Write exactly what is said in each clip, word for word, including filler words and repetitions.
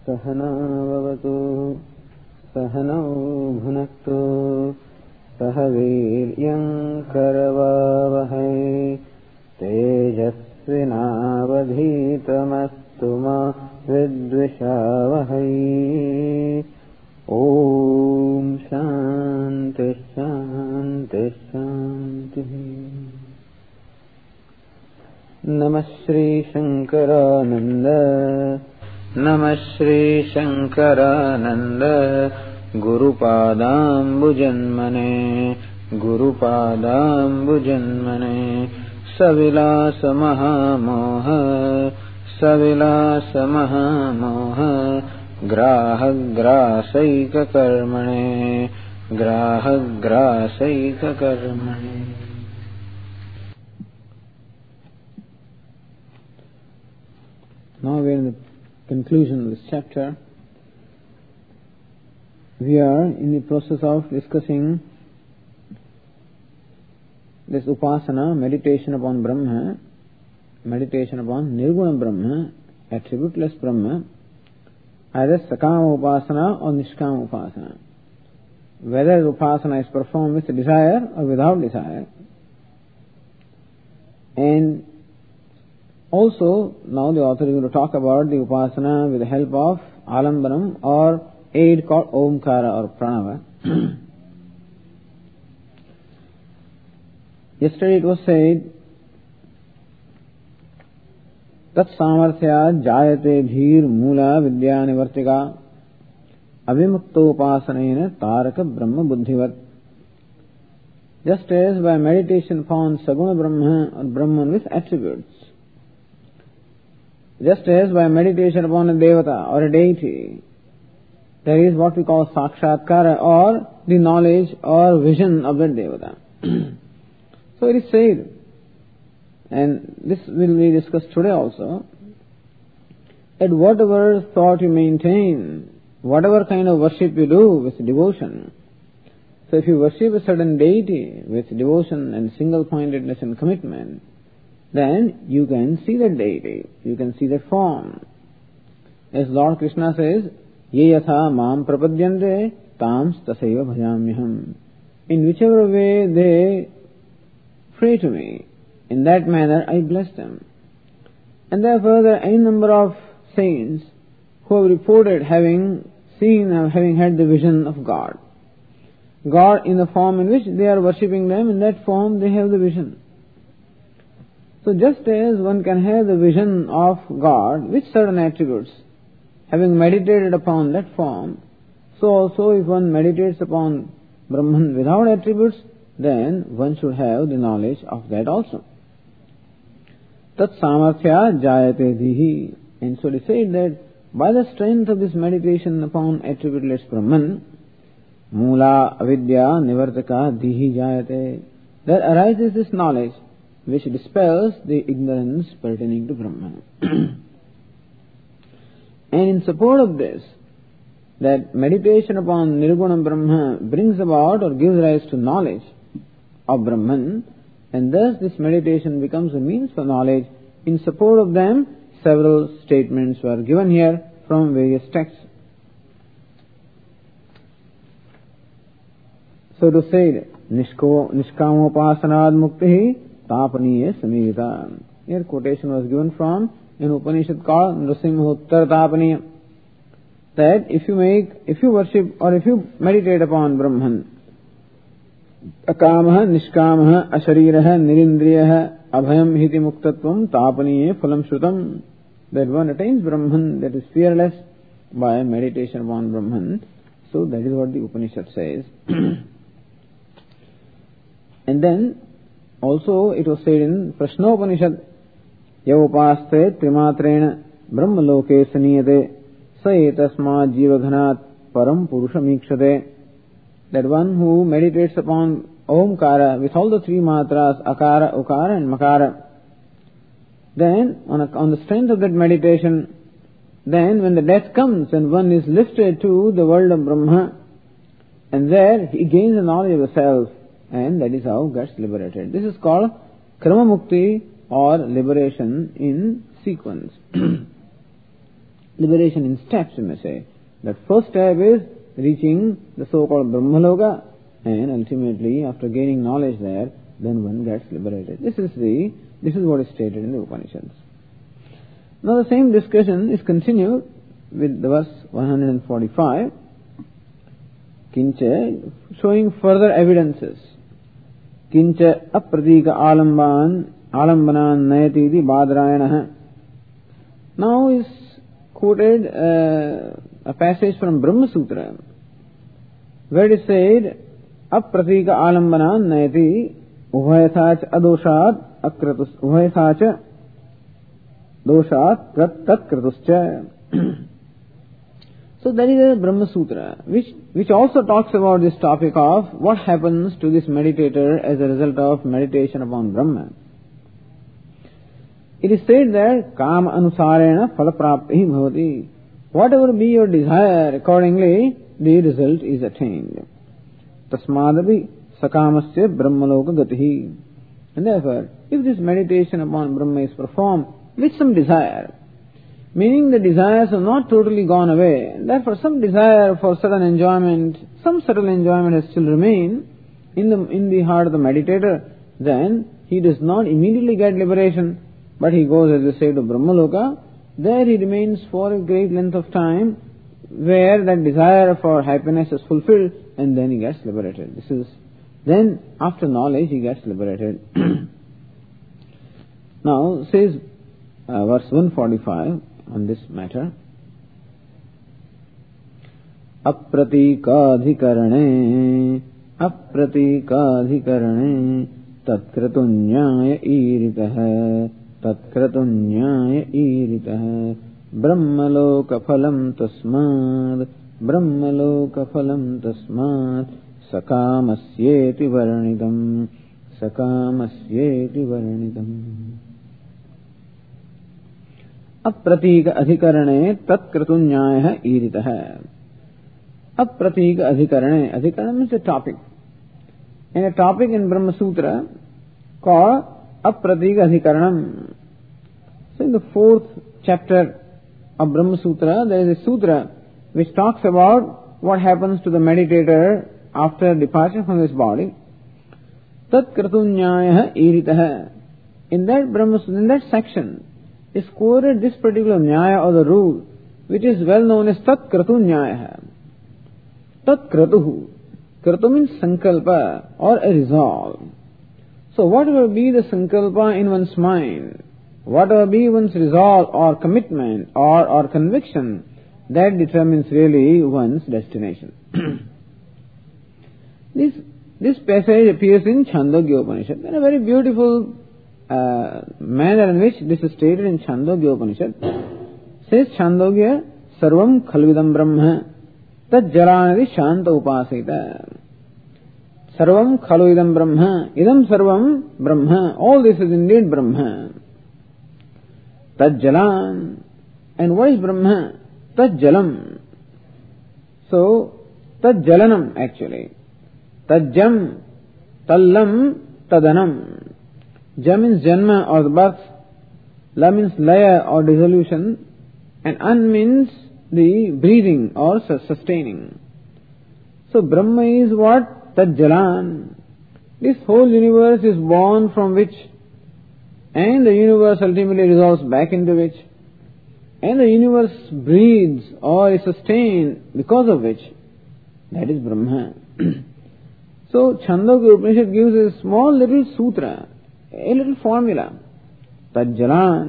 सहना भवतु सहनौ भुनक्तु सह वीर्यं करवावहै तेजस्विनावधीतमस्तु मा विद्विषावहै। ओम शांति शांति शांति। नमः श्री शंकरानंद नमः Shri Shankaranand गुरुपादाम्बुजन्मने गुरुपादाम्बुजन्मने सविलास महामोह सविलास महामोह ग्राहग्रासैककर्मणे ग्राहग्रासैककर्मणे। Now we are in the conclusion of this chapter. We are in the process of discussing this upasana, meditation upon Brahma, meditation upon Nirguna Brahma, attributeless Brahma, either Sakama Upasana or Nishkama Upasana. Whether the Upasana is performed with desire or without desire. And also, now the author is going to talk about the Upasana with the help of Alambanam or aid called Omkara or Pranava. Yesterday it was said, Tat samarthya jayate dhir mula vidya nivartika avimukto upasanena taraka brahma buddhivat. Just as by meditation upon Saguna Brahma or Brahman with attributes, just as by meditation upon a devata or a deity, there is what we call sakshatkara or the knowledge or vision of that devata. So it is said, and this will be discussed today also, that whatever thought you maintain, whatever kind of worship you do with devotion, so if you worship a certain deity with devotion and single-pointedness and commitment, then you can see that deity, you can see that form. As Lord Krishna says, Ye yatha mam prapadyante tams tasaiva bhajamyaham. In whichever way they pray to me, in that manner I bless them. And therefore there are any number of saints who have reported having seen and having had the vision of God. God in the form in which they are worshipping them, in that form they have the vision. So just as one can have the vision of God with certain attributes, having meditated upon that form, so also if one meditates upon Brahman without attributes, then one should have the knowledge of that also. Tat samarthya jayate dhihi. And so it is said that by the strength of this meditation upon attributeless Brahman, mula avidya nivartaka dhihi jayate, there arises this knowledge which dispels the ignorance pertaining to Brahman. And in support of this, that meditation upon Nirguna Brahma brings about or gives rise to knowledge of Brahman, and thus this meditation becomes a means for knowledge. In support of them, several statements were given here from various texts. So to say, Nishkamopasanaad mukti tapaniye samhita. Here quotation was given from an Upanishad called Nrsimhottar Tapaniya. That if you make, if you worship or if you meditate upon Brahman, akamaha, nishkamaha, ashariraha, nirindriyaha, abhayam hiti muktatvam, tapaniye phalam shrutam, that one attains Brahman, that is fearless, by meditation upon Brahman. So that is what the Upanishad says. And then also it was said in Prashnopanishad, Yavopaste trimatrena brahmaloke saniyate sayetasma jivaghanat param purushamikshate. That one who meditates upon Omkara with all the three matras, Akara, Ukara and Makara, then on, a, on the strength of that meditation, then when the death comes and one is lifted to the world of Brahma, and there he gains the knowledge of the self, and that is how gets liberated. This is called Krama Mukti or liberation in sequence. liberation in steps, you may say. That first step is reaching the so-called Brahmaloka, and ultimately, after gaining knowledge there, then one gets liberated. This is the this is what is stated in the Upanishads. Now the same discussion is continued with the verse one forty-five, Kincha, showing further evidences. Kincha apratika alamban alambanan nayati iti badrayanaha. Now is quoted uh, a passage from Brahma Sutra, where it is said, apratika alambanan nayati ubhayathacha adoshat akratus ubhayathacha doshat tat kratuscha. So that is a Brahma Sutra, which, which also talks about this topic of what happens to this meditator as a result of meditation upon Brahma. It is said that kama anusarena phalaprapti bhavati. Whatever be your desire, accordingly the result is attained. Tasmadapi sakamasya brahmaloka gatihi. And therefore, if this meditation upon Brahma is performed with some desire, meaning the desires are not totally gone away, therefore some desire for certain enjoyment, some subtle enjoyment has still remained in the, in the heart of the meditator, then he does not immediately get liberation, but he goes, as we say, to Brahmaloka. There he remains for a great length of time, where that desire for happiness is fulfilled, and then he gets liberated. This is, then after knowledge he gets liberated. Now says uh, verse one forty-five on this matter. Apratikadhikarane apratikadhikarane tatkratunyaya iritah tatkratunyaya iritah brahmaloka phalam tasmad brahmaloka phalam tasmad sakamasyeti varnidam sakamasyeti varnidam. Apratika adhikarane tatkratunyaya iritah. Apratika adhikarane. Adhikarane means a topic. And a topic in Brahma Sutra called Apratika adhikaranam. So in the fourth chapter of Brahma Sutra, there is a sutra which talks about what happens to the meditator after departure from his body. Tatkratunyaya iritah. In that Brahma Sutra, in that section, is quoted this particular nyaya or the rule, which is well known as tat kratu nyaya. Tat kratuhu. Kratu means sankalpa or a resolve. So whatever be the sankalpa in one's mind, whatever be one's resolve or commitment or, or conviction, that determines really one's destination. this, this passage appears in Chandogya Upanishad in a very beautiful Uh, manner in which this is stated in Chandogya Upanishad. Says Chandogya, Sarvam Khalvidam Brahma Tad Jalanadi Shanta Upasita. Sarvam Khalvidam Brahma Idam Sarvam Brahma. All this is indeed Brahma. Tad Jalan. And what is Brahma? Tad Jalam. So, Tad Jalanam actually. Tad Jam, Tallam, Tadanam. Ja means Janma or the birth, La means Laya or dissolution, and An means the breathing or sustaining. So Brahma is what? Tad Jalan. This whole universe is born from which, and the universe ultimately resolves back into which, and the universe breathes or is sustained because of which, that is Brahma. So Chandogya Upanishad gives a small little sutra, a little formula. Tajjalan.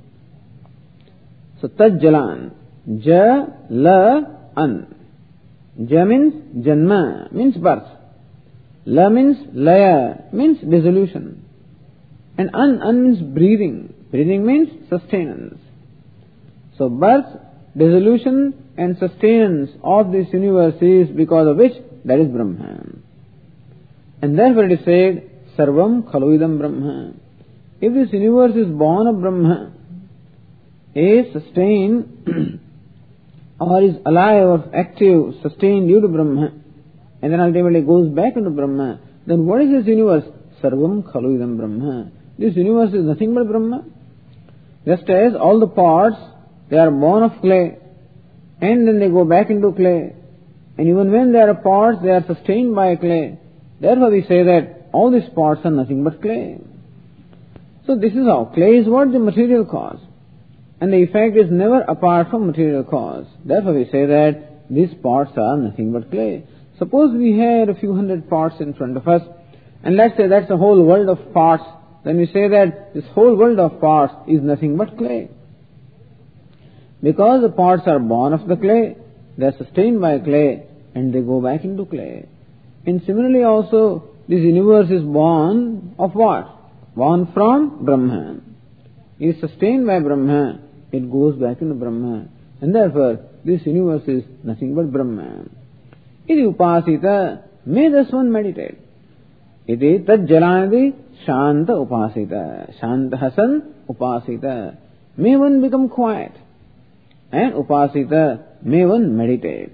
So Tajjalan. Ja, la, an. Ja means Janma, means birth. La means Laya, means dissolution. And An, An means breathing. Breathing means sustenance. So birth, dissolution and sustenance of this universe is because of which that is Brahma. And therefore it is said, Sarvam Khaluidam Brahma. If this universe is born of Brahma, is sustained or is alive or active, sustained due to Brahma, and then ultimately goes back into Brahma, then what is this universe? Sarvam Khaluidam Brahma. This universe is nothing but Brahma. Just as all the parts they are born of clay, and then they go back into clay. And even when they are pots, they are sustained by clay. Therefore we say that all these pots are nothing but clay. So this is how. Clay is what? The material cause. And the effect is never apart from material cause. Therefore we say that these pots are nothing but clay. Suppose we had a few hundred pots in front of us, and let's say that's a whole world of pots. Then we say that this whole world of pots is nothing but clay. Because the pots are born of the clay, they are sustained by clay, and they go back into clay. And similarly also, this universe is born of what? Born from Brahman. It is sustained by Brahman. It goes back into Brahman. And therefore, this universe is nothing but Brahman. Iti upasita, may thus one meditate. Iti tad jalanadi shanta upasita. Shanta hasan upasita. May one become quiet. And upasita, may one meditate.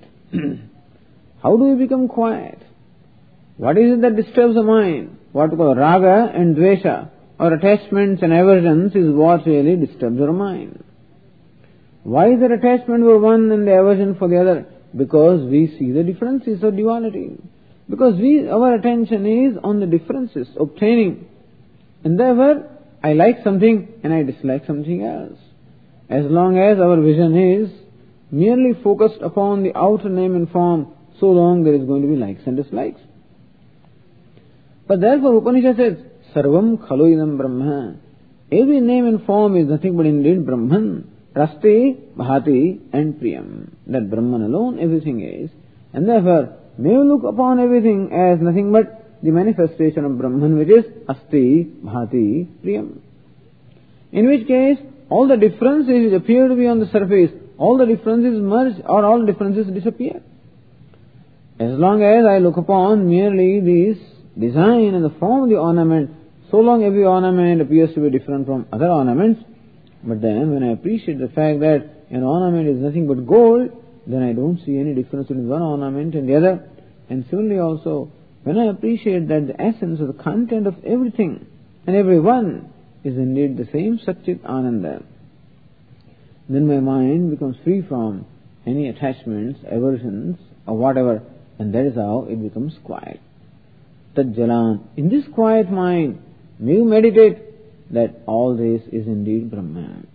How do we become quiet? What is it that disturbs the mind? What we call raga and dvesha, or attachments and aversions, is what really disturbs our mind. Why is there attachment for one and the aversion for the other? Because we see the differences of duality. Because we, our attention is on the differences obtaining. And therefore, I like something and I dislike something else. As long as our vision is merely focused upon the outer name and form, so long there is going to be likes and dislikes. But therefore Upanishad says, Sarvam khalu idam Brahma. Every name and form is nothing but indeed Brahman. Rasti, Bhati and Priyam. That Brahman alone everything is. And therefore, may you look upon everything as nothing but the manifestation of Brahman, which is Asti, Bhati, Priyam. In which case, all the differences which appear to be on the surface, all the differences merge or all differences disappear. As long as I look upon merely this design and the form of the ornament, so long every ornament appears to be different from other ornaments. But then when I appreciate the fact that an ornament is nothing but gold, then I don't see any difference between one ornament and the other. And similarly also, when I appreciate that the essence of the content of everything and everyone is indeed the same Satchit Ananda, then my mind becomes free from any attachments, aversions or whatever, and that is how it becomes quiet. Tad Jalan. In this quiet mind, may you meditate that all this is indeed Brahman.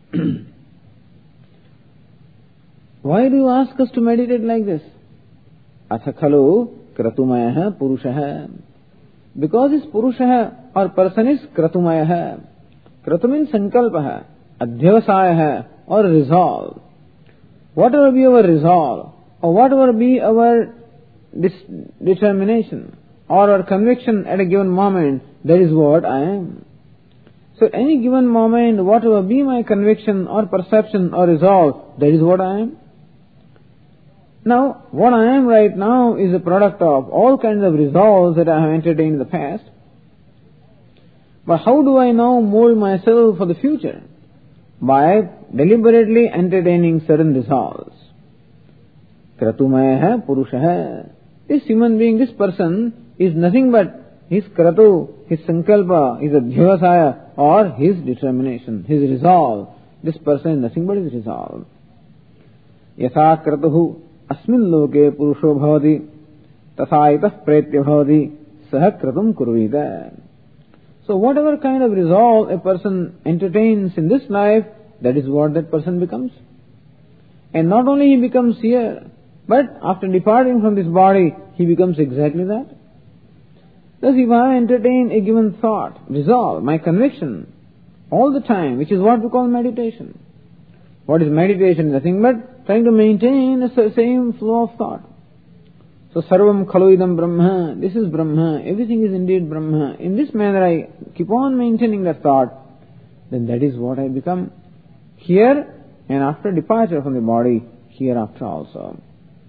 Why do you ask us to meditate like this? Atha khalu kratumayah purushah. Because this purushah or person is kratumayah. Kratu means sankalpah, adhyavasayah or resolve. Whatever be our resolve or whatever be our dis- determination or our conviction at a given moment, that is what I am. So at any given moment, whatever be my conviction or perception or resolve, that is what I am. Now, what I am right now is a product of all kinds of resolves that I have entertained in the past. But how do I now mold myself for the future? By deliberately entertaining certain resolves. Kratumayah purushah. This human being, this person, is nothing but his kratu, his sankalpa, his adhyavasaya, or his determination, his resolve. This person is nothing but his resolve. Yatha kratuhu asmin loke purusho bhavati tatha itah pretya bhavati saha kratum kurvita. So whatever kind of resolve a person entertains in this life, that is what that person becomes. And not only he becomes here, but after departing from this body, he becomes exactly that. Thus, if I entertain a given thought, resolve, my conviction, all the time, which is what we call meditation. What is meditation? Nothing but trying to maintain the same flow of thought. So, sarvam khalu idam Brahma, this is Brahma, everything is indeed Brahma. In this manner, I keep on maintaining that thought, then that is what I become here and after departure from the body, hereafter also.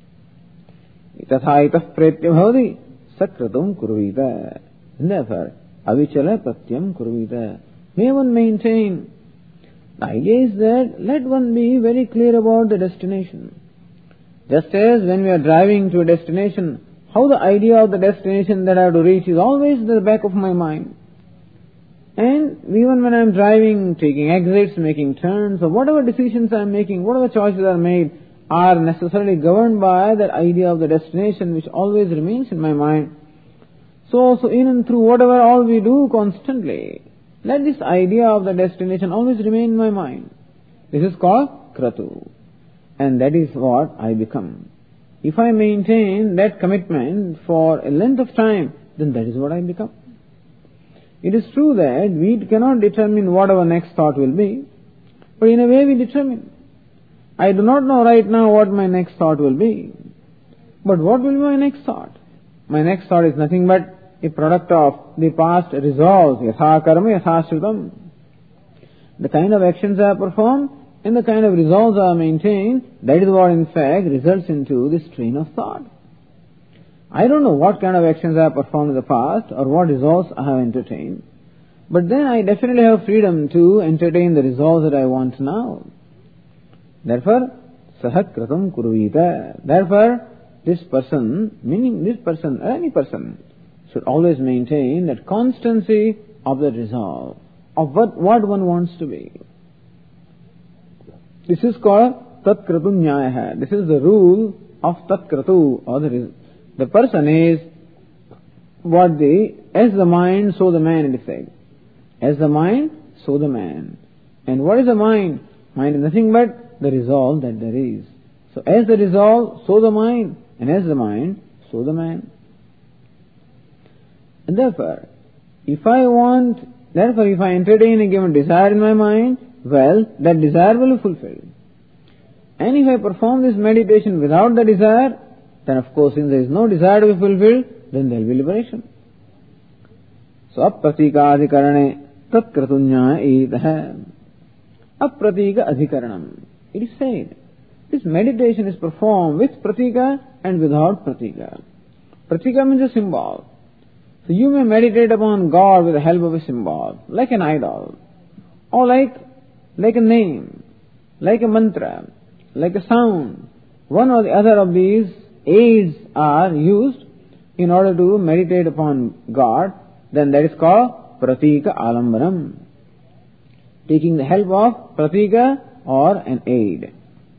Tatha itah pretya bhavati sakratum kurvita. Therefore, avichala pratyam kurvita. May one maintain. The idea is that let one be very clear about the destination. Just as when we are driving to a destination, how the idea of the destination that I have to reach is always in the back of my mind. And even when I'm driving, taking exits, making turns, or whatever decisions I'm making, whatever choices are made, are necessarily governed by that idea of the destination which always remains in my mind. So also in and through whatever all we do constantly, let this idea of the destination always remain in my mind. This is called kratu. And that is what I become. If I maintain that commitment for a length of time, then that is what I become. It is true that we cannot determine what our next thought will be, but in a way we determine. I do not know right now what my next thought will be, but what will be my next thought? My next thought is nothing but a product of the past resolves, yatha karma yatha shrutam. The kind of actions I perform and the kind of resolves I maintain, that is what in fact results into this train of thought. I don't know what kind of actions I have performed in the past or what resolves I have entertained, but then I definitely have freedom to entertain the resolves that I want now. Therefore, sahat kratam kurvita. Therefore, this person, meaning this person or any person, should always maintain that constancy of the resolve of what, what one wants to be. This is called tat kratu nyaya. This is the rule of tat kratu, or the the person is what the, as the mind, so the man, it is said. As the mind, so the man. And what is the mind? Mind is nothing but the resolve that there is. So as the resolve, so the mind. And as the mind, so the man. And therefore, if I want, therefore if I entertain a given desire in my mind, well, that desire will be fulfilled. And if I perform this meditation without the desire, then of course, since there is no desire to be fulfilled, then there will be liberation. So, apratika adhikarane tat kratunya edah. Apratika adhikaranam. It is said, this meditation is performed with pratika and without pratika. Pratika means a symbol. So, you may meditate upon God with the help of a symbol, like an idol, or like, like a name, like a mantra, like a sound. One or the other of these aids are used in order to meditate upon God, then that is called pratika alambanam. Taking the help of pratika or an aid.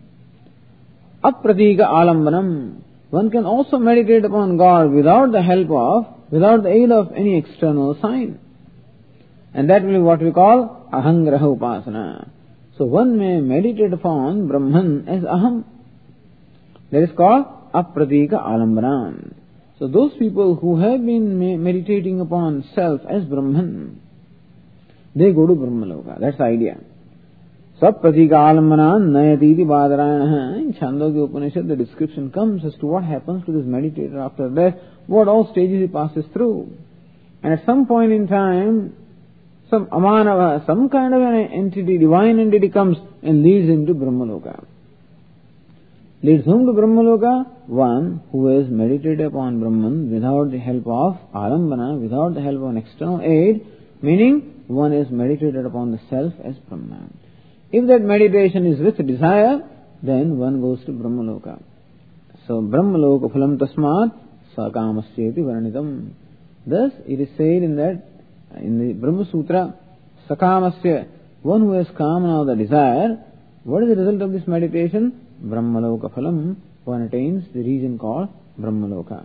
Apratika alambanam. One can also meditate upon God without the help of, without the aid of any external sign. And that will be what we call ahangraha upasana. So one may meditate upon Brahman as aham. That is called apratika alambanam. So those people who have been meditating upon self as Brahman, they go to Brahmaloka. That's the idea. Sapratika alambanam nayatiti badarayana. In Chandogya Upanishad, the description comes as to what happens to this meditator after death, what all stages he passes through. And at some point in time, some amanava, some kind of an entity, divine entity comes and leads him to Brahmaloka. Leads whom to Brahmaloka? One who has meditated upon Brahman without the help of alambana, without the help of an external aid, meaning one has meditated upon the self as Brahman. If that meditation is with desire, then one goes to Brahmaloka. So, Brahmaloka phalam tasmat sakamasyeti varanitam. Thus, it is said in that, in the Brahma Sutra, sakamasya, one who has kamana, the desire, what is the result of this meditation? Brahmaloka phalam, one attains the region called Brahmaloka.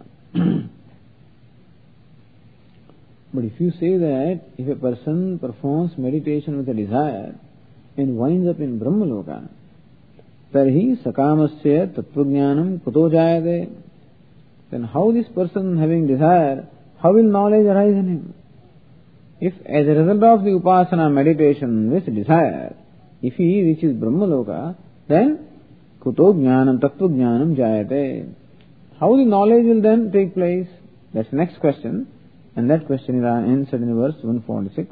But if you say that if a person performs meditation with a desire and winds up in Brahmaloka, tarhi sakamasya tattvajnanam kuto jayate, then how this person having desire, how will knowledge arise in him? If as a result of the upasana meditation with desire, if he reaches Brahmaloka, then kuto jnanam tattva jnanam jayate. How the knowledge will then take place? That's the next question. And that question is answered in verse one forty-six.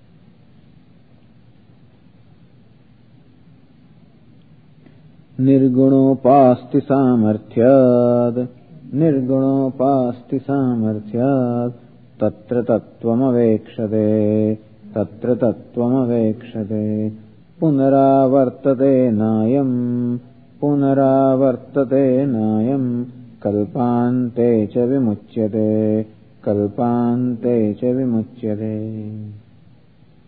Nirgunopasti samarthyad Nirgunopasti samarthyad Tatra tattvam avekshate Tatra tattvam avekshate Punaravartate nayam Punaravartate nayam Kalpante cha vimuchyate Kalpante cha vimuchyate.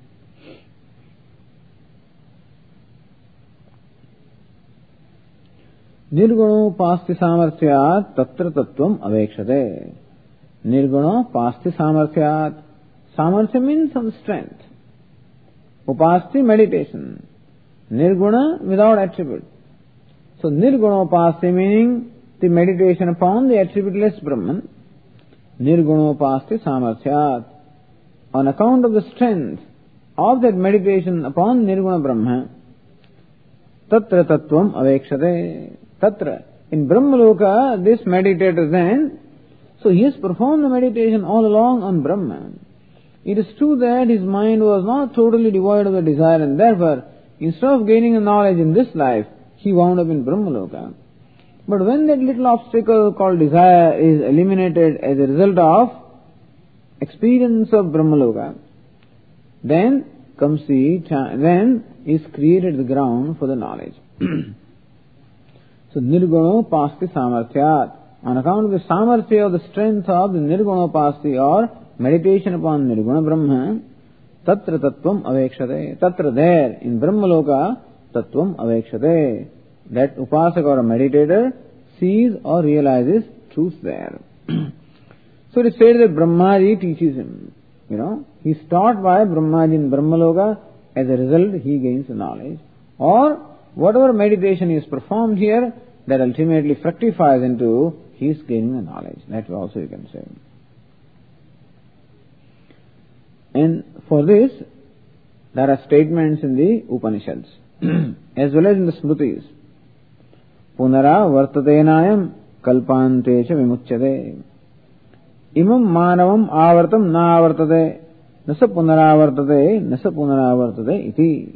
Nirguno pasti samarthyat tatra tattvam avekshate. Nirguno pasti samarthyat. Samarthya means some strength. Upasti, meditation. Nirguna, without attribute. So nirguna upasti meaning the meditation upon the attributeless Brahman. Nirguna upasti samarthyat. On account of the strength of that meditation upon nirguna Brahma, tatra tattvam avekshate. Tatra. In Brahmaloka, this meditator then, so he has performed the meditation all along on Brahman. It is true that his mind was not totally devoid of the desire, and therefore, instead of gaining a knowledge in this life, he wound up in Brahmaloka. But when that little obstacle called desire is eliminated as a result of experience of Brahmaloka, then comes the, then is created the ground for the knowledge. So, Nirgunopasti Samarthyat. On account of the Samarthya, of the strength of the Nirgunopasti or meditation upon Nirguna Brahma, Tatra Tattvam Avekshate. Tatra there, in Brahmaloka, Tattvam Avekshate. That Upasaka or a meditator sees or realizes truth there. So it is said that Brahmaji teaches him. You know, he is taught by Brahmaji in Brahmaloka. As a result, he gains the knowledge. Or whatever meditation is performed here, that ultimately fructifies into his gaining the knowledge. That also you can say. And for this, there are statements in the Upanishads as well as in the Smritis. Punara vartatenayam kalpantecha vimuchyate. Imam manavam avartam na avartate. Nasa punaravartate, nasa punaravartate iti.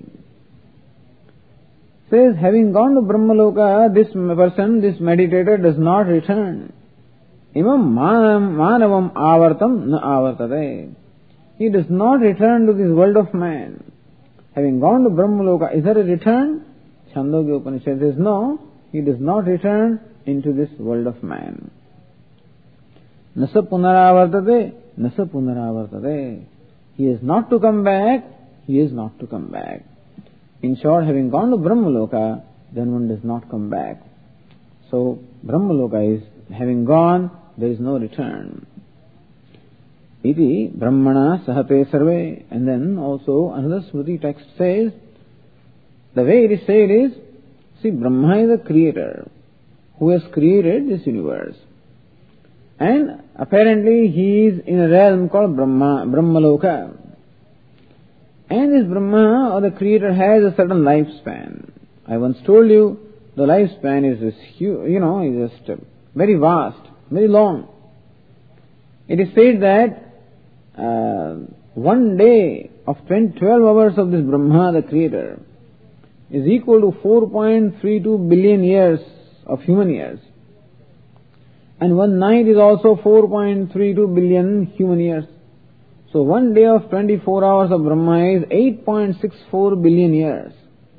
Says, having gone to Brahmaloka, this person, this meditator does not return. Imam manavam avartam na avartate. He does not return to this world of man. Having gone to Brahmaloka, is there a return? Chandogya Upanishad says, no, he does not return into this world of man. Nasa punaravartate, nasa punaravartate. He is not to come back, he is not to come back. In short, having gone to Brahmaloka, then one does not come back. So, Brahmaloka is, having gone, there is no return. Iti Brahmana Sahate Sarve. And then also another Smriti text says, the way it is said is, see, Brahma is the creator who has created this universe. And apparently he is in a realm called Brahma, Brahmaloka. And this Brahma or the creator has a certain lifespan. I once told you the lifespan is this huge, you know, is just very vast, very long. It is said that uh, one day of twelve hours of this Brahma, the creator, is equal to four point three two billion years of human years. And one night is also four point three two billion human years. So one day of twenty-four hours of Brahma is eight point six four billion years.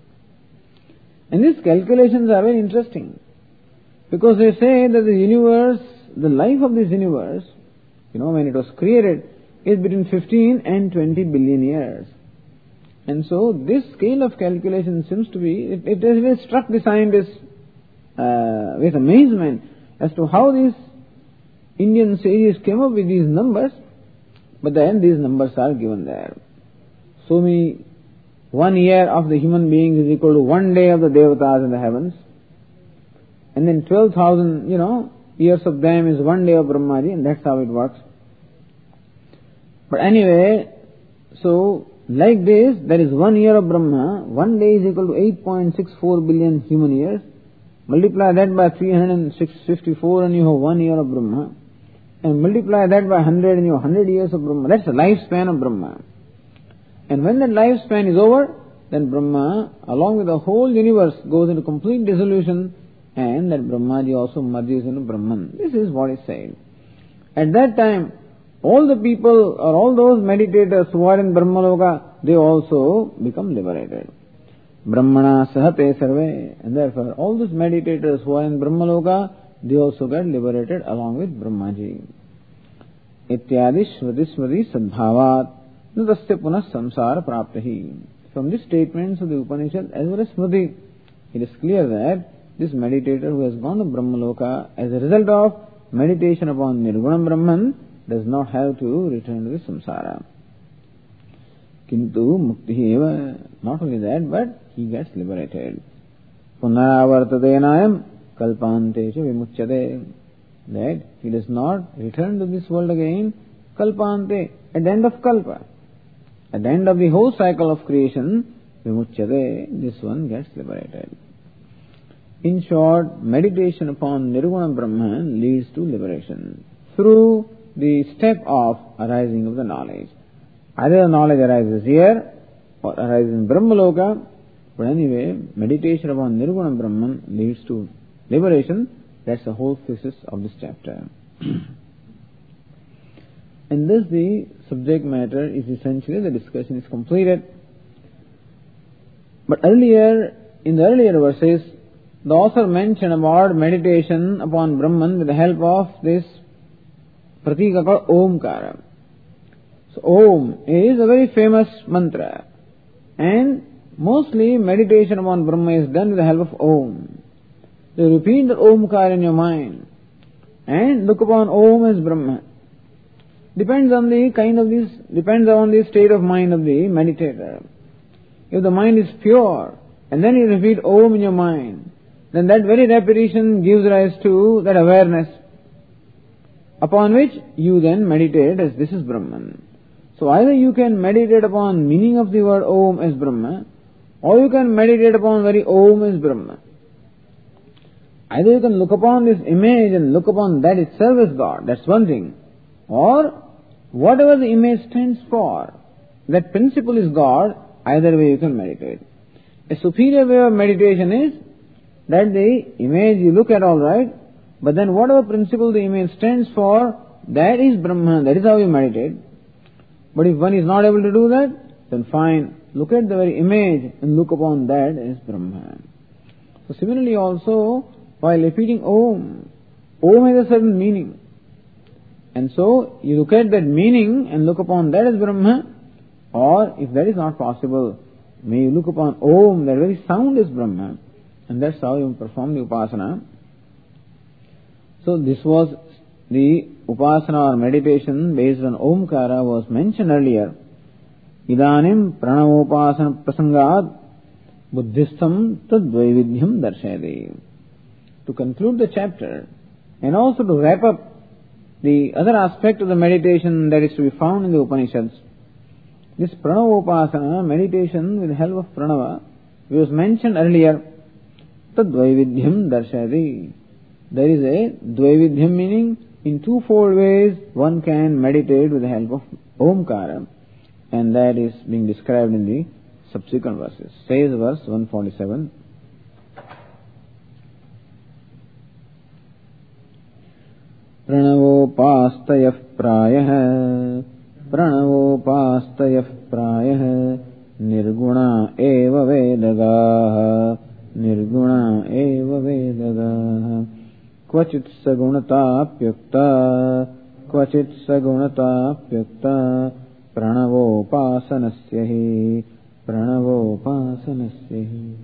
And these calculations are very interesting. Because they say that the universe, the life of this universe, you know, when it was created, is between fifteen and twenty billion years. And so this scale of calculation seems to be, it, it has really struck the scientists uh, with amazement as to how these Indian sages came up with these numbers. But then these numbers are given there. So many, one year of the human beings is equal to one day of the devatas in the heavens. And then twelve thousand, you know, years of them is one day of Brahmaji, and that's how it works. But anyway, so like this, there is one year of Brahma, one day is equal to eight point six four billion human years. Multiply that by three hundred fifty-four and you have one year of Brahma. And multiply that by one hundred and you have one hundred years of Brahma. That's the lifespan of Brahma. And when that lifespan is over, then Brahma, along with the whole universe, goes into complete dissolution, and that Brahmaji also merges into Brahman. This is what is said. At that time, all the people or all those meditators who are in Brahmaloka, they also become liberated. Brahmana Sahate Sarve. And therefore, all those meditators who are in Brahmaloka, they also get liberated along with Brahmaji. Ityadi Shruti Smriti Sadbhavat Nutasya Punah Samsara Praptahi. From these statements of the Upanishad as well as Smriti, it is clear that this meditator who has gone to Brahmaloka as a result of meditation upon Nirgunam Brahman does not have to return to the samsara. Kintu mukti eva, not only that, but he gets liberated. Punaravartadenayam kalpante cha vimuchyate. That he does not return to this world again, kalpante, at the end of kalpa. At the end of the whole cycle of creation, vimuchyate, this one gets liberated. In short, meditation upon Nirguna Brahman leads to liberation through the step of arising of the knowledge. Either the knowledge arises here or arises in Brahmaloka, but anyway, meditation upon Nirguna Brahman leads to liberation. That's the whole thesis of this chapter. And thus the subject matter is essentially, the discussion is completed. But earlier, in the earlier verses, the author mentioned about meditation upon Brahman with the help of this pratika called Omkara. So Om is a very famous mantra, and mostly meditation upon Brahma is done with the help of Om. You repeat the Omkara in your mind and look upon Om as Brahma. Depends on the kind of this, depends on the state of mind of the meditator. If the mind is pure and then you repeat Om in your mind, then that very repetition gives rise to that awareness upon which you then meditate as this is Brahman. So either you can meditate upon meaning of the word Om as Brahma, or you can meditate upon very Om as Brahma. Either you can look upon this image and look upon that itself as God, that's one thing. Or whatever the image stands for, that principle is God, either way you can meditate. A superior way of meditation is that the image you look at all right, but then whatever principle the image stands for, that is Brahman, that is how you meditate. But if one is not able to do that, then fine, look at the very image and look upon that as Brahman. So similarly also, while repeating Om, Om has a certain meaning. And so you look at that meaning and look upon that as Brahma, or if that is not possible, may you look upon Om, that very sound is Brahma, and that's how you perform the Upasana. So this was the Upasana or meditation based on Omkara was mentioned earlier. Idanim pranavopasana prasangat buddhistam tadvaividhyam darshayati. To conclude the chapter and also to wrap up the other aspect of the meditation that is to be found in the Upanishads, this pranavopasana, meditation with the help of pranava, was mentioned earlier. Tadvaividhyam darshayati. There is a dvaividhyam, meaning in twofold ways one can meditate with the help of Omkara, and that is being described in the subsequent verses. Says verse one forty-seven. Pranavopastayah prayah Pranavopastayah prayah Nirguna eva vedagaha Nirguna eva vedagaha Kvachit sagunata pyukta Kvachit sagunata pyukta Pranavopasanasya hi Pranavopasanasya hi.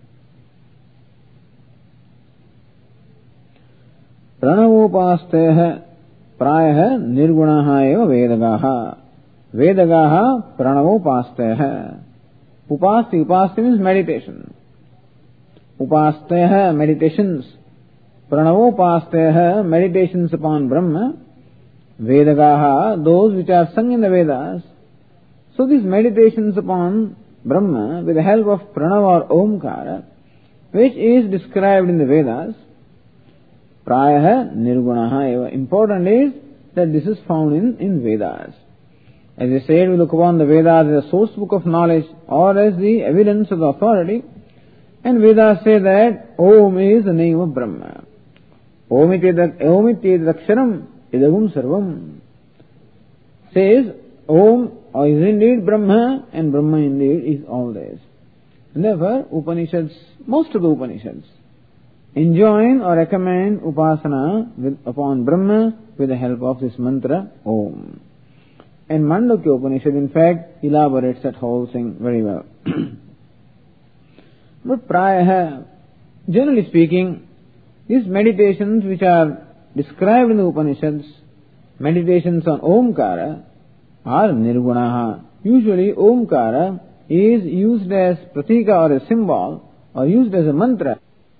Pranavopastayah prayah nirgunaha eva vedagaha. Vedagaha pranavopastayah. Upasti, upasti means meditation. Upastayah, meditations. Pranavopastayah, meditations upon Brahma. Vedagaha, those which are sung in the Vedas. So these meditations upon Brahma with the help of Pranava or Omkara, which is described in the Vedas, Prayah Nirgunaha eva. Important is that this is found in, in Vedas. As I said, we look upon the Vedas as a source book of knowledge or as the evidence of the authority. And Vedas say that Om is the name of Brahma. Om ityadaksharam idagum sarvam. Says Om is indeed Brahma, and Brahma indeed is all this. And therefore, Upanishads, most of the Upanishads, enjoin or recommend Upasana with, upon Brahma with the help of this mantra Om. And Mandukya Upanishad, in fact, elaborates that whole thing very well. But Prayah, Generally speaking, these meditations which are described in the Upanishads, meditations on Omkara, are nirgunaha. Usually Omkara is used as pratika or a symbol or used as a mantra.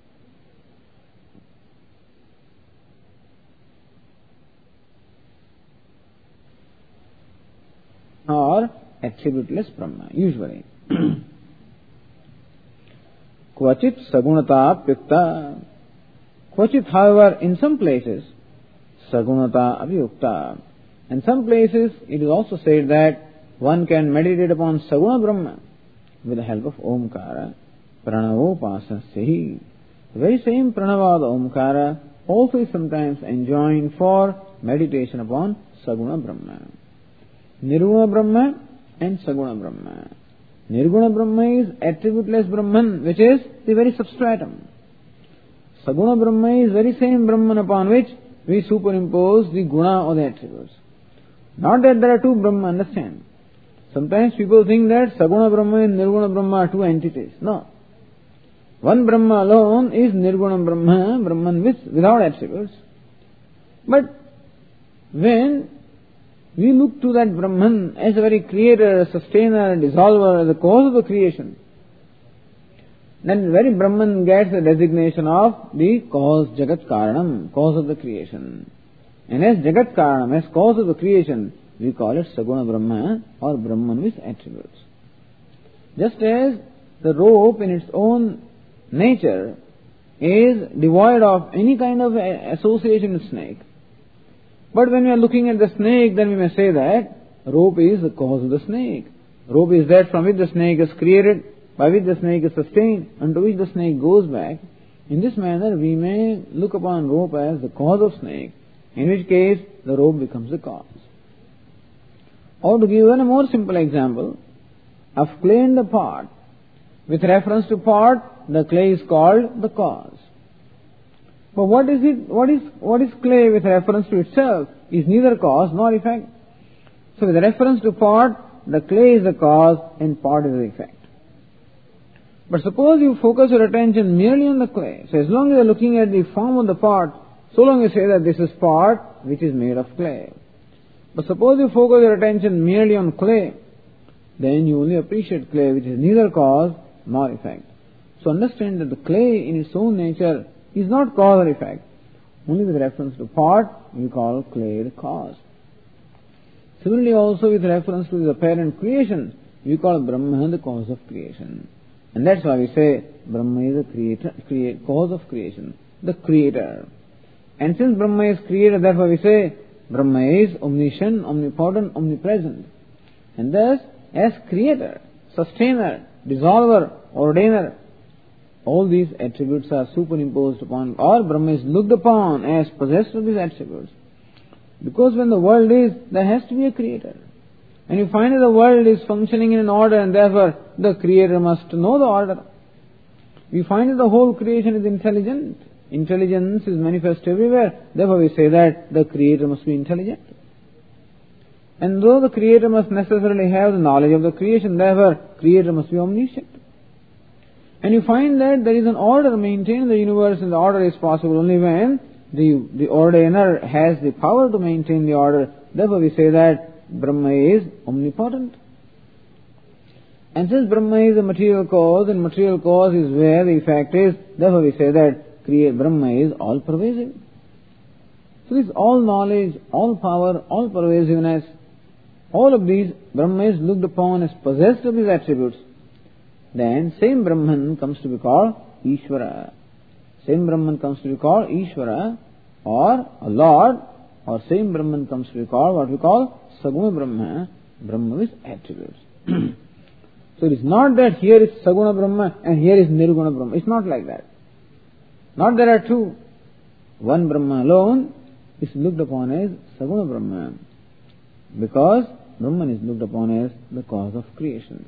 Or attributeless Brahma, usually. Kvachit sagunata pyukta. Kvachit, however, in some places, sagunata abhyukta. In some places, it is also said that one can meditate upon saguna Brahma with the help of Omkara. Pranavopasasyahi. The very same Pranava, the Omkara, also is sometimes enjoined for meditation upon saguna Brahma. Nirguna Brahma and Saguna Brahma. Nirguna Brahma is attributeless Brahman, which is the very substratum. Saguna Brahma is very same Brahman upon which we superimpose the guna or the attributes. Not that there are two Brahma, understand. Sometimes people think that Saguna Brahma and Nirguna Brahma are two entities. No. One Brahma alone is Nirguna Brahma, Brahman with, without attributes. But when we look to that Brahman as a very creator, sustainer, dissolver, the cause of the creation, then the very Brahman gets the designation of the cause, Jagat Karanam, cause of the creation. And as Jagat Karanam, as cause of the creation, we call it Saguna Brahma or Brahman with attributes. Just as the rope in its own nature is devoid of any kind of association with snake. But when we are looking at the snake, then we may say that rope is the cause of the snake. Rope is that from which the snake is created, by which the snake is sustained, and to which the snake goes back. In this manner, we may look upon rope as the cause of snake, in which case the rope becomes the cause. Or to give even a more simple example, of clay in the pot. With reference to pot, the clay is called the cause. But what is it? What is what is clay with reference to itself? Is neither cause nor effect. So with reference to pot, the clay is the cause and pot is the effect. But suppose you focus your attention merely on the clay. So as long as you are looking at the form of the pot, so long you say that this is pot which is made of clay. But suppose you focus your attention merely on clay, then you only appreciate clay which is neither cause nor effect. So understand that the clay in its own nature is not cause or effect. Only with reference to pot, we call clay the cause. Similarly also with reference to the apparent creation, we call Brahma the cause of creation. And that's why we say Brahma is the creator, create, cause of creation, the creator. And since Brahma is creator, therefore we say Brahma is omniscient, omnipotent, omnipresent. And thus, as creator, sustainer, dissolver, ordainer, all these attributes are superimposed upon, or Brahma is looked upon as possessed of these attributes. Because when the world is, there has to be a creator. And you find that the world is functioning in an order, and therefore the creator must know the order. We find that the whole creation is intelligent. Intelligence is manifest everywhere. Therefore we say that the creator must be intelligent. And though the creator must necessarily have the knowledge of the creation, therefore creator must be omniscient. And you find that there is an order maintained in the universe, and the order is possible only when the, the ordainer has the power to maintain the order. Therefore we say that Brahma is omnipotent. And since Brahma is a material cause, and material cause is where the effect is, therefore we say that create Brahma is all pervasive. So this all knowledge, all power, all pervasiveness, all of these, Brahma is looked upon as possessed of these attributes. Then same Brahman comes to be called Ishvara. Same Brahman comes to be called Ishvara, or a Lord, or same Brahman comes to be called what we call Saguna Brahma, Brahma with attributes. So it is not that here is Saguna Brahma and here is Nirguna Brahma. It's not like that. Not there are two. One Brahma alone is looked upon as Saguna Brahma, because Brahman is looked upon as the cause of creation.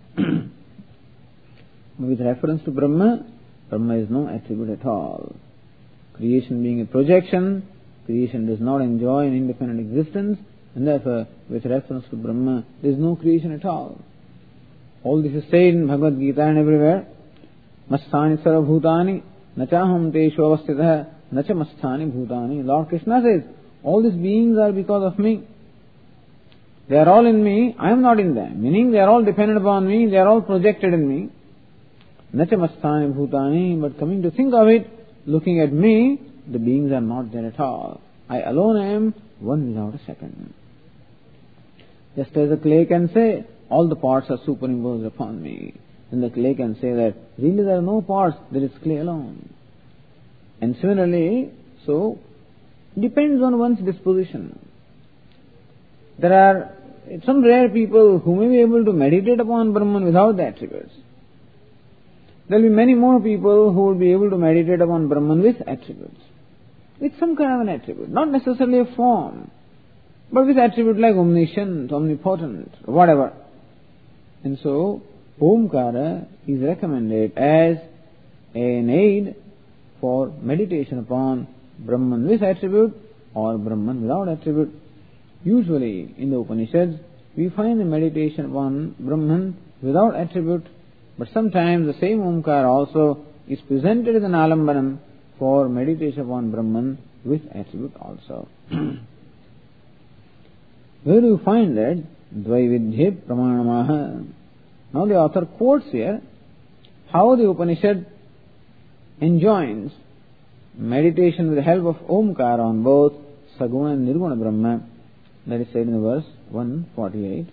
With reference to Brahma, Brahma is no attribute at all. Creation being a projection, creation does not enjoy an independent existence, and therefore, with reference to Brahma, there is no creation at all. All this is said in Bhagavad Gita and everywhere. Mastani sarvabhutani Nachaham teshu avastitah nachamasthani bhutani. Lord Krishna says, all these beings are because of me. They are all in me, I am not in them. Meaning they are all dependent upon me, they are all projected in me. Nachamasthani bhutani. But coming to think of it, looking at me, the beings are not there at all. I alone am one without a second. Just as the clay can say, all the parts are superimposed upon me. Then the clay can say that, really there are no parts, there is clay alone. And similarly, so, it depends on one's disposition. There are some rare people who may be able to meditate upon Brahman without the attributes. There will be many more people who will be able to meditate upon Brahman with attributes. With some kind of an attribute. Not necessarily a form, but with attribute like omniscient, omnipotent, whatever. And so, Omkara is recommended as an aid for meditation upon Brahman with attribute or Brahman without attribute. Usually in the Upanishads, we find the meditation upon Brahman without attribute, but sometimes the same Omkara also is presented as an alambanam for meditation upon Brahman with attribute also. Where do you find that? Dvaividhye pramanamaha. Now the author quotes here how the Upanishad enjoins meditation with the help of Omkara on both Saguna and Nirguna Brahma. That is said in the verse one forty-eight.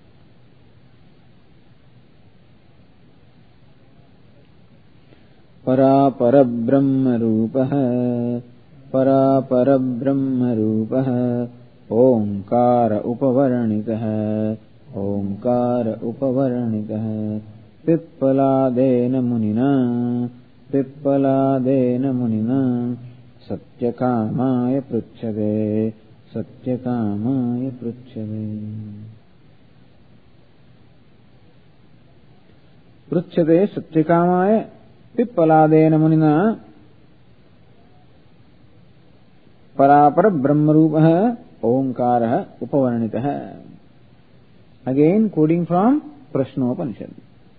Para para brahma rupaha, para para brahma rupaha, Omkara upavarnikah, Omkara upavarnikah, Pippaladena munina, Pippaladena munina, Satyakamaya pruchade, Satyakamaya pruchade. Pruchade Satyakamaya Pippaladena munina Parapara Brahmarupah Omkara Upavarnitah. Again quoting from Prashnopanishad.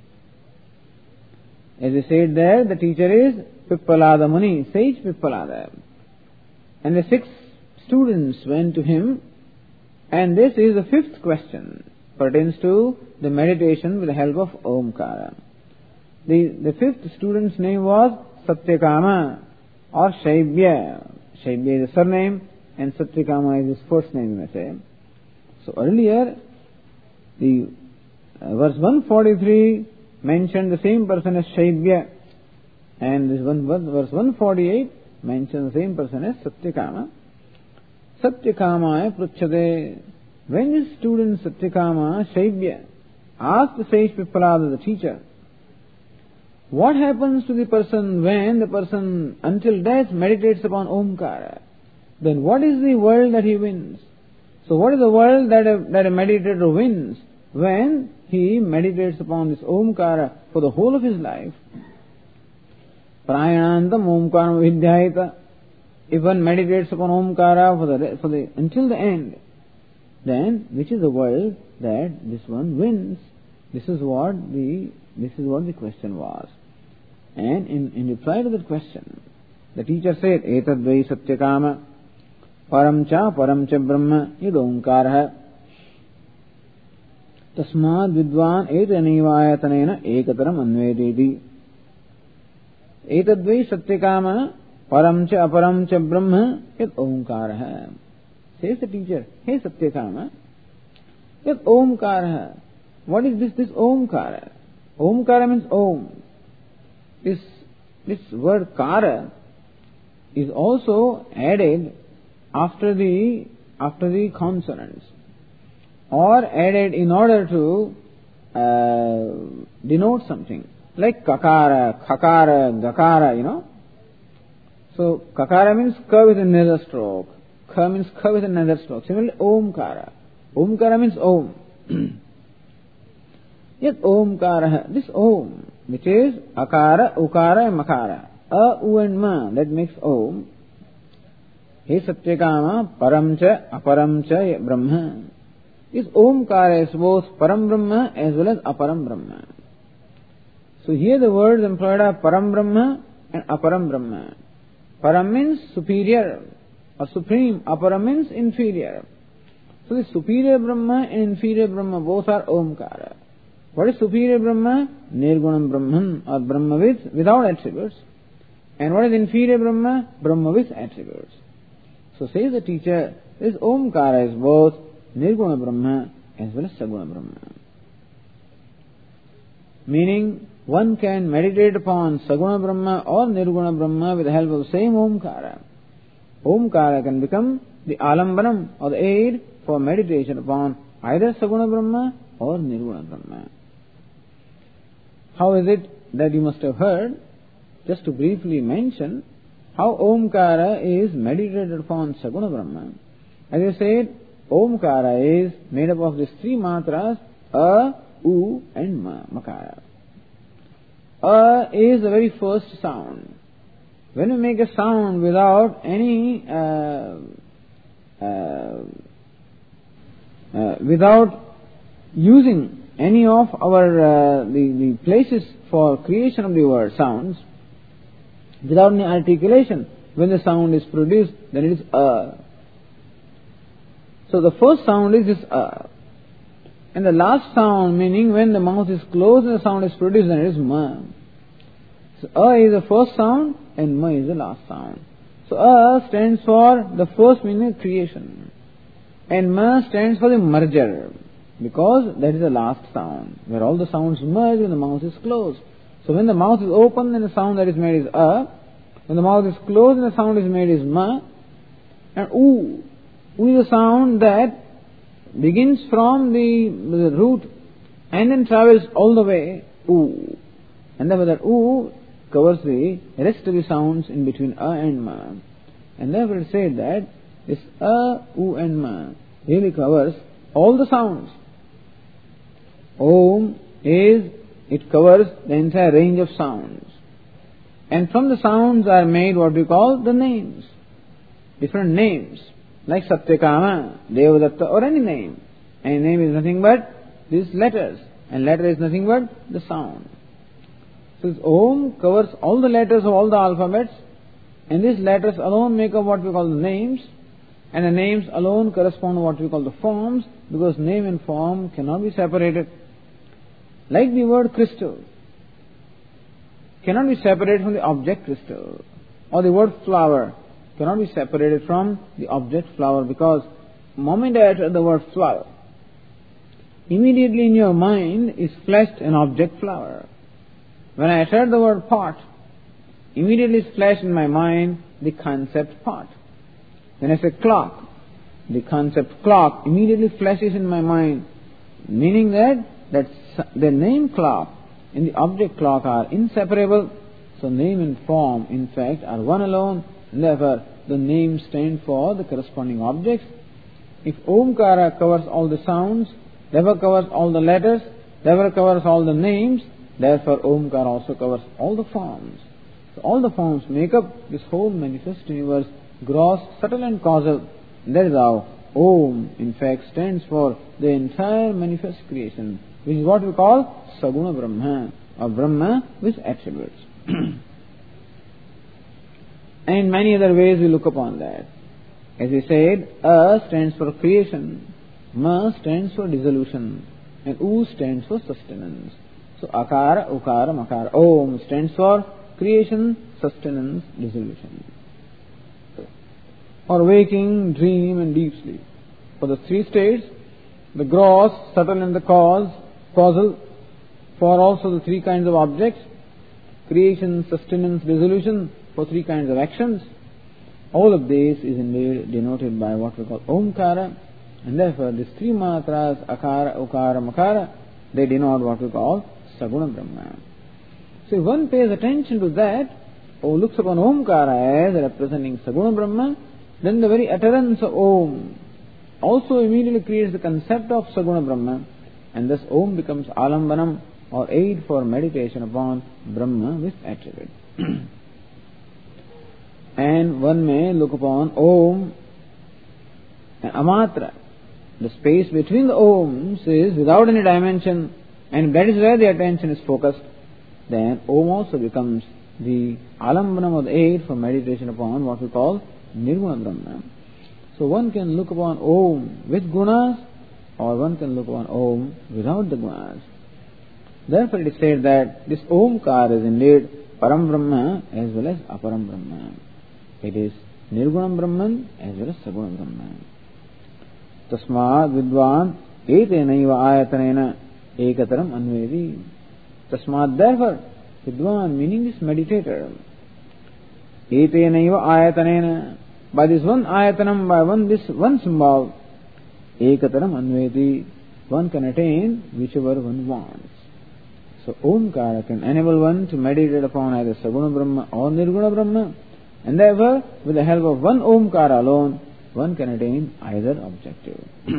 As I said there, the teacher is Pippalada Muni, sage Pippalada. And the six students went to him, and this is the fifth question, pertains to the meditation with the help of Omkara. The, the fifth student's name was Satyakama or Shaibya. Shaibya is his surname and Satyakama is his first name, you may say. So earlier, the uh, verse one forty-three mentioned the same person as Shaibya, and this one, verse one forty-eight mentions the same person as Satyakama. Satyakama pruchade. When his student Satyakama, Shaibya, asked the sage Pippalada, the teacher, what happens to the person when the person until death meditates upon Omkara? Then what is the world that he wins? So what is the world that a, that a meditator wins when he meditates upon this Omkara for the whole of his life? Prayanantam Omkaram Vidyayata. If one meditates upon Omkara for the, for the, until the end, then which is the world that this one wins? This is what the, this is what the question was. And in, in reply to that question, the teacher said, Etadvai Satyakama Paramcha Paramcha Brahma Yad Omkara Tasmad Vidwan Etanivayatanena Ekataram Anvedeti. Etadvai Satyakama Paramcha Aparamcha Brahma Yad Omkara. Says the teacher, hey Satyakama, Yad Omkara. What is this, this Omkara? Omkara means Om. This, this word Kara is also added after the, after the consonants, or added in order to uh, denote something, like Kakara, Khakara, Gakara, you know. So Kakara means Ka with another stroke, Kha means Kha with another stroke. Similarly, Omkara. Omkara means Om. Yet Omkara, this Om, which is Akara, Ukara and Makara, A, U and Ma, that makes Om. He Satyakama, Paramcha, Aparamcha, Brahma. This Omkara is both Param Brahma as well as Aparam Brahma. So here the words employed are Param Brahma, and Aparam Brahma. Param means superior or supreme, Aparam means inferior. So the superior Brahma and inferior Brahma both are Omkara. What is superior Brahma? Nirgunam Brahman, or Brahma with, without attributes. And what is inferior Brahma? Brahma with attributes. So says the teacher, this Omkara is both Nirguna Brahma as well as Saguna Brahma. Meaning, one can meditate upon Saguna Brahma or Nirguna Brahma with the help of the same Omkara. Omkara can become the alambanam or the aid for meditation upon either Saguna Brahma or Nirguna Brahma. How is it that you must have heard? Just to briefly mention how Omkara is meditated upon Saguna Brahma. As I said, Omkara is made up of these three matras, A, U and Ma, Makara. A is the very first sound. When we make a sound without any, uh, uh, uh, without using any of our, uh, the, the places for creation of the word sounds, without any articulation, when the sound is produced, then it is A. So the first sound is this A. And the last sound, meaning when the mouth is closed and the sound is produced, then it is Ma. So A is the first sound and Ma is the last sound. So A stands for the first meaning of creation. And Ma stands for the merger, because that is the last sound, where all the sounds merge when the mouth is closed. So when the mouth is open, then the sound that is made is A. When the mouth is closed, then the sound is made is Ma. And U. U is a sound that begins from the, the root and then travels all the way, U. And therefore that U covers the rest of the sounds in between A and Ma. And therefore it said that this A, U and Ma really covers all the sounds. Om is, it covers the entire range of sounds. And from the sounds are made what we call the names. Different names. Like Satyakama, Devadatta, or any name. Any name is nothing but these letters. And letter is nothing but the sound. So this Om covers all the letters of all the alphabets. And these letters alone make up what we call the names. And the names alone correspond to what we call the forms. Because name and form cannot be separated. Like the word crystal cannot be separated from the object crystal. Or the word flower cannot be separated from the object flower, because the moment I utter the word flower, immediately in your mind is flashed an object flower. When I utter the word pot, immediately is flashed in my mind the concept pot. When I say clock, the concept clock immediately flashes in my mind, meaning that, that the name clock and the object clock are inseparable. So name and form, in fact, are one alone. Therefore, the names stand for the corresponding objects. If Omkara covers all the sounds, therefore covers all the letters, therefore covers all the names, therefore Omkara also covers all the forms. So all the forms make up this whole manifest universe, gross, subtle and causal. That is how Om, in fact, stands for the entire manifest creation, which is what we call Saguna Brahma, or Brahma with attributes. And many other ways we look upon that. As we said, A stands for creation, Ma stands for dissolution, and U stands for sustenance. So Akara, Ukara, Makara. Om stands for creation, sustenance, dissolution. Or waking, dream and deep sleep. For the three states, the gross, subtle and the cause, causal, for also the three kinds of objects, creation, sustenance, dissolution, for three kinds of actions. All of this is indeed denoted by what we call Omkara, and therefore these three matras, Akara, Ukara, Makara, they denote what we call Saguna Brahma. So if one pays attention to that, or looks upon Omkara as representing Saguna Brahma, then the very utterance of Om also immediately creates the concept of Saguna Brahma, and thus Om becomes Alambanam, or aid for meditation upon Brahma with attribute. And one may look upon Om and Amatra. The space between the Oms is without any dimension, and that is where the attention is focused. Then Om also becomes the alambanam or the aid for meditation upon what we call Nirguna Brahma. So one can look upon Om with gunas, or one can look upon Om without the gunas. Therefore it is said that this Omkar is indeed Param Brahma as well as Aparam Brahma. It is Nirgunam Brahman as well as Sagunam Brahman. Tasmad Vidwan Etenaiva Ayatanena Ekataram Anvedi. Tasmad, therefore, Vidwan, meaning this meditator. Etenaiva Ayatanena, by this one ayatanam, by one this one symbol, Ekataram Anvedi, one can attain whichever one wants. So Omkara can enable one to meditate upon either Saguna Brahma or Nirguna Brahma, and therefore with the help of one Omkara alone one can attain either objective.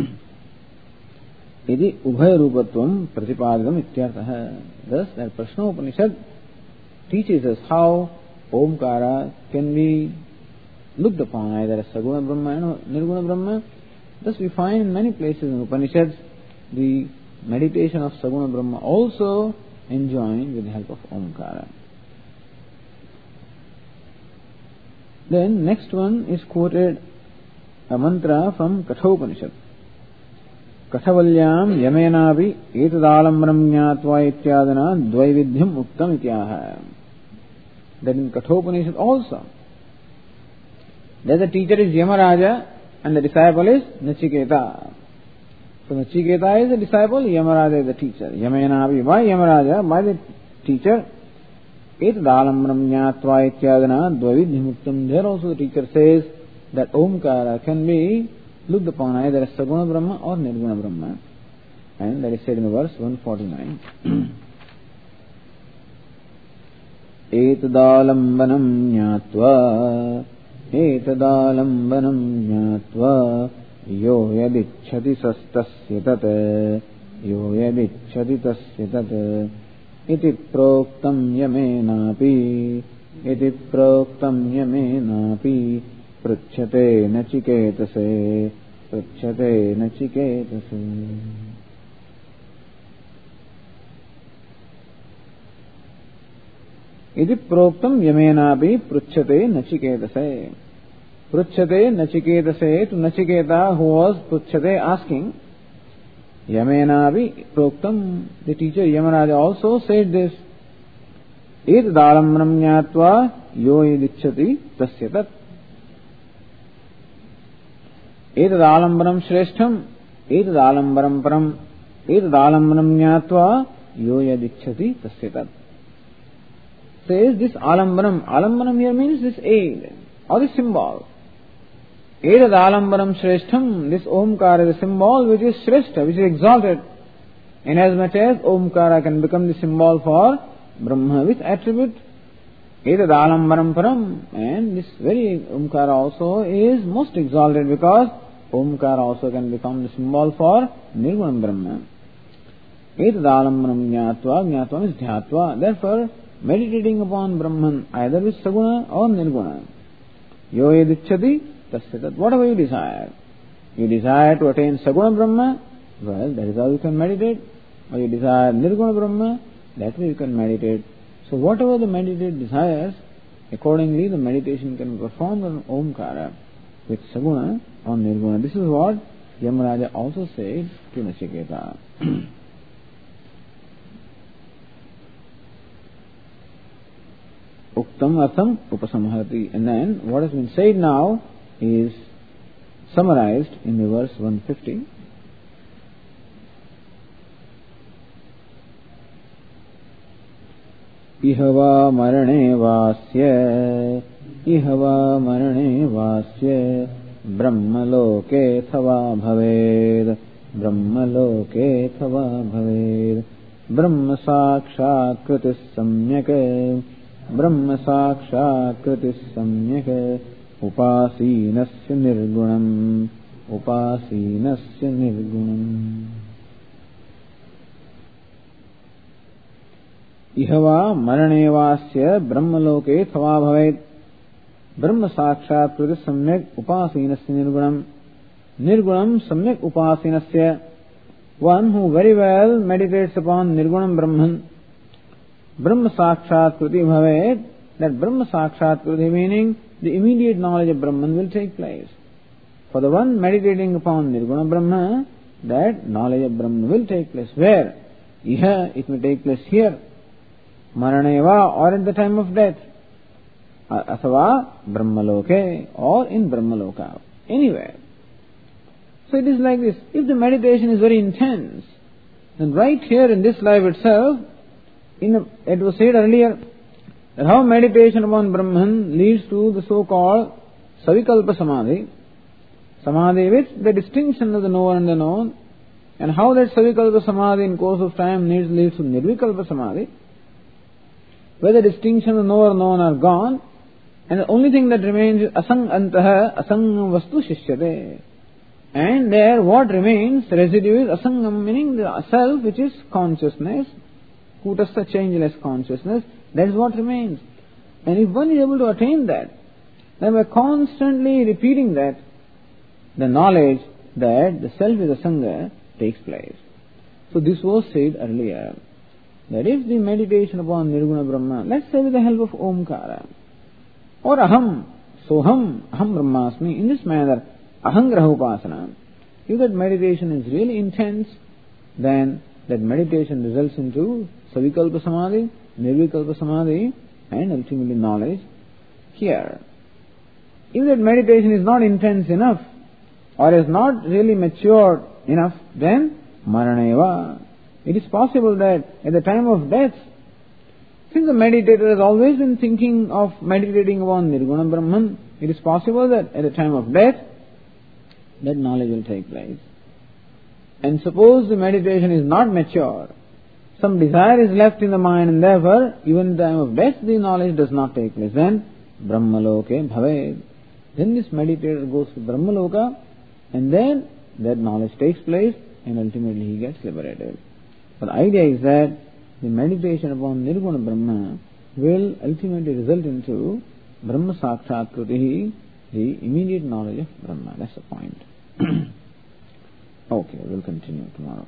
Iti Ubhaya Rupatvam Pratipadam Ityartha. Thus that Prashnopanishad teaches us how Omkara can be looked upon either as Saguna Brahma or Nirguna Brahma. Thus we find in many places in Upanishads the meditation of Saguna Brahma also enjoined with the help of Omkara. Then next one is quoted a mantra from Kathopanishad. Kathavalyam yamenavi etadalambram jnatva ityadana dvaividhyam uktam ityaha. That in Kathopanishad also, that the teacher is Yamaraja and the disciple is Nachiketa. So Nachiketa is the disciple, Yamaraja is the teacher. Yamenavi, by Yamaraja, by the teacher, etadalambram jnatva ityadana dvaividhyam uktam. There also the teacher says that Omkara can be looked upon either as Saguna Brahma or Nirguna Brahma. And that is said in the verse one forty-nine. Etadalambanam jnatva etadalambanam jnatva yo yadichhati sastasya tat yo yadichhati tasya tat iti proktam yamenapi iti proktam yamenapi Pruchate Nachiketase Pruchate Nachiketase. Iti Proktam Yamenapi Pruchate Nachiketase. Pruchate Nachiketase, to Nachiketa who was Pruchate asking. Yamenapi Proktam, the teacher Yamaraja also said this. Etadalambram jnatva yo yadichhati tasya tat. Etadalambaram shreshtham, etadalambaram param, etadalambaram jnatva yo yadichhati tasya tat. Says this alambaram. Alambaram here means this aid or the symbol. Etadalambaram shreshtham, this Omkara is a symbol which is shrestha, which is exalted. Inasmuch as Omkara can become the symbol for Brahma with attribute. Etadalambaram param, and this very Omkara also is most exalted because Omkara also can become the symbol for Nirguna Brahma. Etadalambaram jnatva, jnatva means dhyatva. Therefore, meditating upon Brahman either with Saguna or Nirguna. Yo yadichhati tasya tat. Whatever you desire. You desire to attain Saguna Brahma, well, that is how you can meditate. Or you desire Nirguna Brahma, that way you can meditate. So whatever the meditator desires, accordingly the meditation can be performed on Omkara with Saguna or Nirguna. This is what Yamaraja also said to Nachiketa. Uktam artham upasamhati. And then what has been said now is summarized in the verse one fifty. Ihava marane vasya ihava marane vasya brahmaloke thava bhaved brahmaloke thava bhaved brahma sakshat kritis samyak brahma sakshat kritis samyak upasinasya nirgunam upasinasya nirgunam. Ihava maranevasya brahmaloke thava bhaved brahma sakshat kritis samyak upasinasya nirgunam. Nirgunam samyak upasinasya, one who very well meditates upon Nirgunam Brahman. Brahma sakshat kriti bhaved, that Brahma Sakshat Kruti, meaning the immediate knowledge of Brahman, will take place. For the one meditating upon Nirguna Brahma, that knowledge of Brahman will take place. Where? Iha, it may take place here. Maraneva, or at the time of death. Asava, Brahmaloke, or in Brahmaloka. Anywhere. So it is like this. If the meditation is very intense, then right here in this life itself, in a, it was said earlier, that how meditation upon Brahman leads to the so-called Savikalpa Samadhi. Samadhi with the distinction of the knower and the known, and how that Savikalpa Samadhi in course of time leads, leads to Nirvikalpa Samadhi, where the distinction of the knower and known are gone, and the only thing that remains is Asang Antaha Asangam Vastu Shishyate. And there what remains, residue is Asangam, meaning the self which is consciousness, Kutastha changeless consciousness, that is what remains. And if one is able to attain that, then by constantly repeating that, the knowledge that the self is a Sangha takes place. So this was said earlier, that if the meditation upon Nirguna Brahma, let's say with the help of Omkara, or Aham, Soham, Aham Brahmasmi, in this manner, Ahangraha Upasana, if that meditation is really intense, then that meditation results into Savikalpa Samadhi, Nirvikalpa Samadhi, and ultimately knowledge here. If that meditation is not intense enough, or is not really matured enough, then Maraneva. It is possible that at the time of death, since the meditator has always been thinking of meditating upon Nirguna Brahman, it is possible that at the time of death, that knowledge will take place. And suppose the meditation is not mature, some desire is left in the mind, and therefore, even in the time of death, the knowledge does not take place. Then, Brahmaloke Bhaved. Then this meditator goes to Brahmaloka, and then that knowledge takes place, and ultimately he gets liberated. But the idea is that the meditation upon Nirguna Brahma will ultimately result into Brahma Sakshat Kruti, the immediate knowledge of Brahma. That's the point. Okay, we'll continue tomorrow.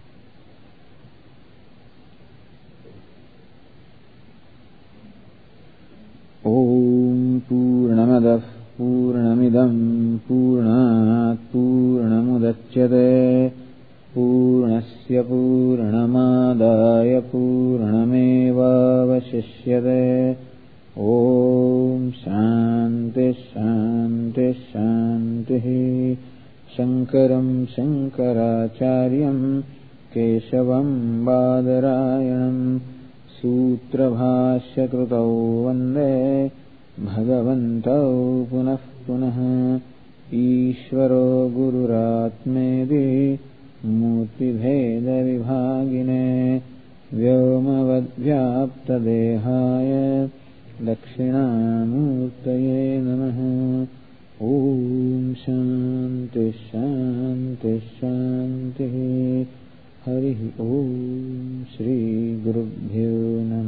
Om Purnamadav Purnamidam Purnat Purnamudachyate Purnasya Purnamadaya Purnameva Vashishyate. Om Shanti Shanti Shanti. Shankaram Shankaracharyam Keshavam Badarayanam Sutrabhashya Krutau Vande Bhagavantau Punah Punah. Ishvaro Gururatmedi Murti Bheda Vibhagine Vyomavadvyapta Dehaya Dakshinamurtaye Namaha. Om Shanti Shanti Shanti. Hari Om Shri Gurubhyo Namaha.